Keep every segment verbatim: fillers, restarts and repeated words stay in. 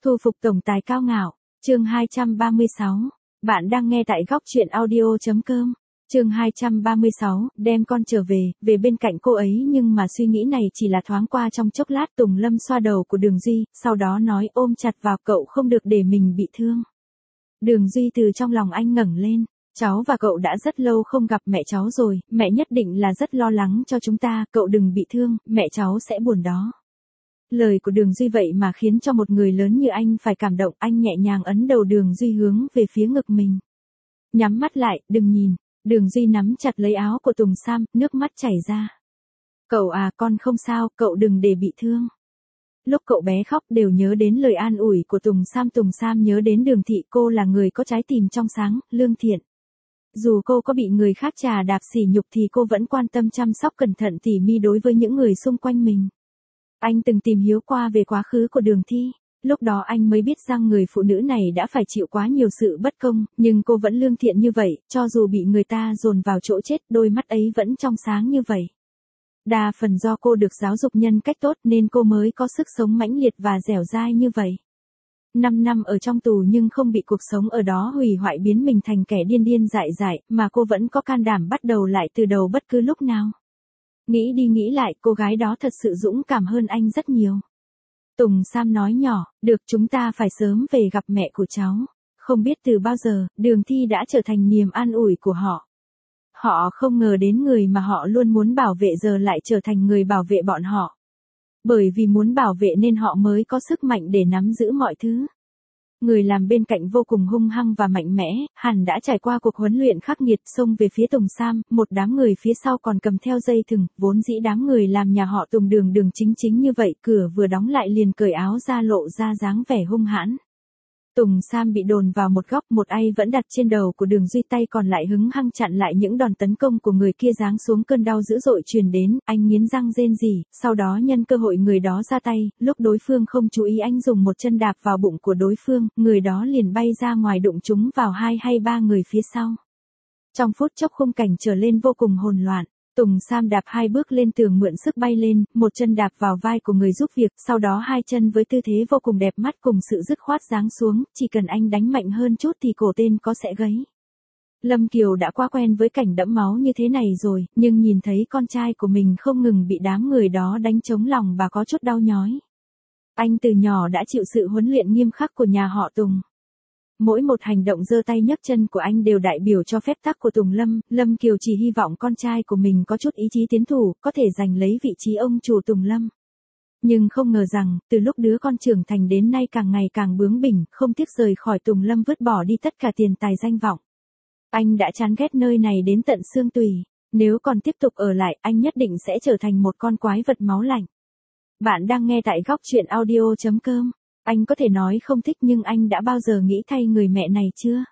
Thu phục tổng tài cao ngạo, chương hai trăm ba mươi sáu. Bạn đang nghe tại góc truyện audio.com. Chương hai trăm ba mươi sáu, đem con trở về, về bên cạnh cô ấy nhưng mà suy nghĩ này chỉ là thoáng qua trong chốc lát. Tùng Lâm xoa đầu của Đường Duy, sau đó nói ôm chặt vào cậu không được để mình bị thương. Đường Duy từ trong lòng anh ngẩng lên, cháu và cậu đã rất lâu không gặp mẹ cháu rồi, mẹ nhất định là rất lo lắng cho chúng ta, cậu đừng bị thương, mẹ cháu sẽ buồn đó. Lời của Đường Duy vậy mà khiến cho một người lớn như anh phải cảm động, anh nhẹ nhàng ấn đầu Đường Duy hướng về phía ngực mình. Nhắm mắt lại, đừng nhìn. Đường Duy nắm chặt lấy áo của Tùng Sam, nước mắt chảy ra. Cậu à, con không sao, cậu đừng để bị thương. Lúc cậu bé khóc đều nhớ đến lời an ủi của Tùng Sam. Tùng Sam nhớ đến Đường Thị, cô là người có trái tim trong sáng, lương thiện. Dù cô có bị người khác trà đạp sỉ nhục thì cô vẫn quan tâm chăm sóc cẩn thận tỉ mỉ đối với những người xung quanh mình. Anh từng tìm hiểu qua về quá khứ của Đường Thi. Lúc đó anh mới biết rằng người phụ nữ này đã phải chịu quá nhiều sự bất công, nhưng cô vẫn lương thiện như vậy, cho dù bị người ta dồn vào chỗ chết, đôi mắt ấy vẫn trong sáng như vậy. Đa phần do cô được giáo dục nhân cách tốt nên cô mới có sức sống mãnh liệt và dẻo dai như vậy. Năm năm ở trong tù nhưng không bị cuộc sống ở đó hủy hoại biến mình thành kẻ điên điên dại dại, mà cô vẫn có can đảm bắt đầu lại từ đầu bất cứ lúc nào. Nghĩ đi nghĩ lại, cô gái đó thật sự dũng cảm hơn anh rất nhiều. Tùng Sam nói nhỏ, được, chúng ta phải sớm về gặp mẹ của cháu. Không biết từ bao giờ, Đường Thi đã trở thành niềm an ủi của họ. Họ không ngờ đến người mà họ luôn muốn bảo vệ giờ lại trở thành người bảo vệ bọn họ. Bởi vì muốn bảo vệ nên họ mới có sức mạnh để nắm giữ mọi thứ. Người làm bên cạnh vô cùng hung hăng và mạnh mẽ, hẳn đã trải qua cuộc huấn luyện khắc nghiệt, xông về phía Tùng Sam, một đám người phía sau còn cầm theo dây thừng, vốn dĩ đám người làm nhà họ Tùng đường đường chính chính như vậy, cửa vừa đóng lại liền cởi áo ra lộ ra dáng vẻ hung hãn. Tùng Sam bị đồn vào một góc, một tay vẫn đặt trên đầu của Đường Duy, tay còn lại hứng hăng chặn lại những đòn tấn công của người kia. Giáng xuống cơn đau dữ dội truyền đến, anh nghiến răng rên rỉ, sau đó nhân cơ hội người đó ra tay, lúc đối phương không chú ý anh dùng một chân đạp vào bụng của đối phương, người đó liền bay ra ngoài đụng trúng vào hai hay ba người phía sau. Trong phút chốc khung cảnh trở lên vô cùng hỗn loạn. Tùng Sam đạp hai bước lên tường mượn sức bay lên, một chân đạp vào vai của người giúp việc, sau đó hai chân với tư thế vô cùng đẹp mắt cùng sự dứt khoát giáng xuống, chỉ cần anh đánh mạnh hơn chút thì cổ tên có sẽ gãy. Lâm Kiều đã quá quen với cảnh đẫm máu như thế này rồi, nhưng nhìn thấy con trai của mình không ngừng bị đám người đó đánh trống lòng bà có chút đau nhói. Anh từ nhỏ đã chịu sự huấn luyện nghiêm khắc của nhà họ Tùng. Mỗi một hành động giơ tay nhấc chân của anh đều đại biểu cho phép tắc của Tùng Lâm. Lâm Kiều chỉ hy vọng con trai của mình có chút ý chí tiến thủ, có thể giành lấy vị trí ông chủ Tùng Lâm. Nhưng không ngờ rằng, từ lúc đứa con trưởng thành đến nay càng ngày càng bướng bỉnh, không tiếc rời khỏi Tùng Lâm vứt bỏ đi tất cả tiền tài danh vọng. Anh đã chán ghét nơi này đến tận xương tủy. Nếu còn tiếp tục ở lại, anh nhất định sẽ trở thành một con quái vật máu lạnh. Bạn đang nghe tại góc truyện audio.com. Anh có thể nói không thích nhưng anh đã bao giờ nghĩ thay người mẹ này chưa?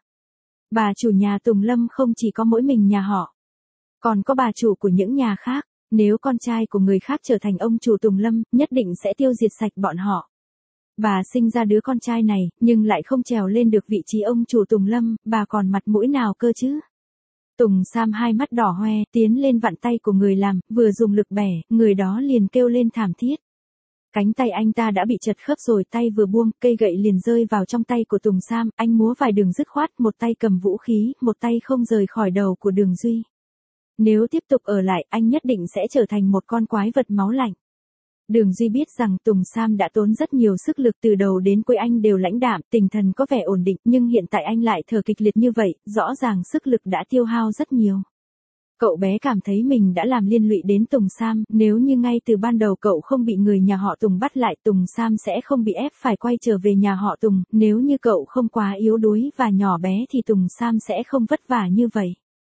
Bà chủ nhà Tùng Lâm không chỉ có mỗi mình nhà họ, còn có bà chủ của những nhà khác. Nếu con trai của người khác trở thành ông chủ Tùng Lâm, nhất định sẽ tiêu diệt sạch bọn họ. Bà sinh ra đứa con trai này, nhưng lại không trèo lên được vị trí ông chủ Tùng Lâm, bà còn mặt mũi nào cơ chứ? Tùng Sam hai mắt đỏ hoe, tiến lên vặn tay của người làm, vừa dùng lực bẻ, người đó liền kêu lên thảm thiết. Cánh tay anh ta đã bị chật khớp rồi, tay vừa buông, cây gậy liền rơi vào trong tay của Tùng Sam, anh múa vài đường dứt khoát, một tay cầm vũ khí, một tay không rời khỏi đầu của Đường Duy. Nếu tiếp tục ở lại, anh nhất định sẽ trở thành một con quái vật máu lạnh. Đường Duy biết rằng Tùng Sam đã tốn rất nhiều sức lực từ đầu đến cuối, anh đều lãnh đạm, tinh thần có vẻ ổn định, nhưng hiện tại anh lại thở kịch liệt như vậy, rõ ràng sức lực đã tiêu hao rất nhiều. Cậu bé cảm thấy mình đã làm liên lụy đến Tùng Sam, nếu như ngay từ ban đầu cậu không bị người nhà họ Tùng bắt lại, Tùng Sam sẽ không bị ép phải quay trở về nhà họ Tùng, nếu như cậu không quá yếu đuối và nhỏ bé thì Tùng Sam sẽ không vất vả như vậy.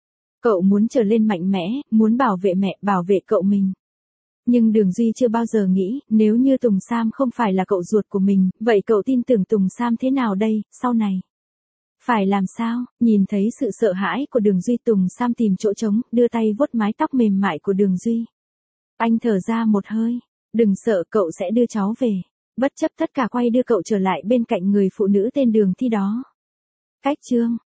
Cậu muốn trở lên mạnh mẽ, muốn bảo vệ mẹ, bảo vệ cậu mình. Nhưng Đường Duy chưa bao giờ nghĩ, nếu như Tùng Sam không phải là cậu ruột của mình, vậy cậu tin tưởng Tùng Sam thế nào đây, sau này? Phải làm sao? Nhìn thấy sự sợ hãi của Đường Duy, Tùng Sam tìm chỗ trống, đưa tay vuốt mái tóc mềm mại của Đường Duy. Anh thở ra một hơi. Đừng sợ, cậu sẽ đưa cháu về. Bất chấp tất cả quay đưa cậu trở lại bên cạnh người phụ nữ tên Đường Thi đó. Cách chương.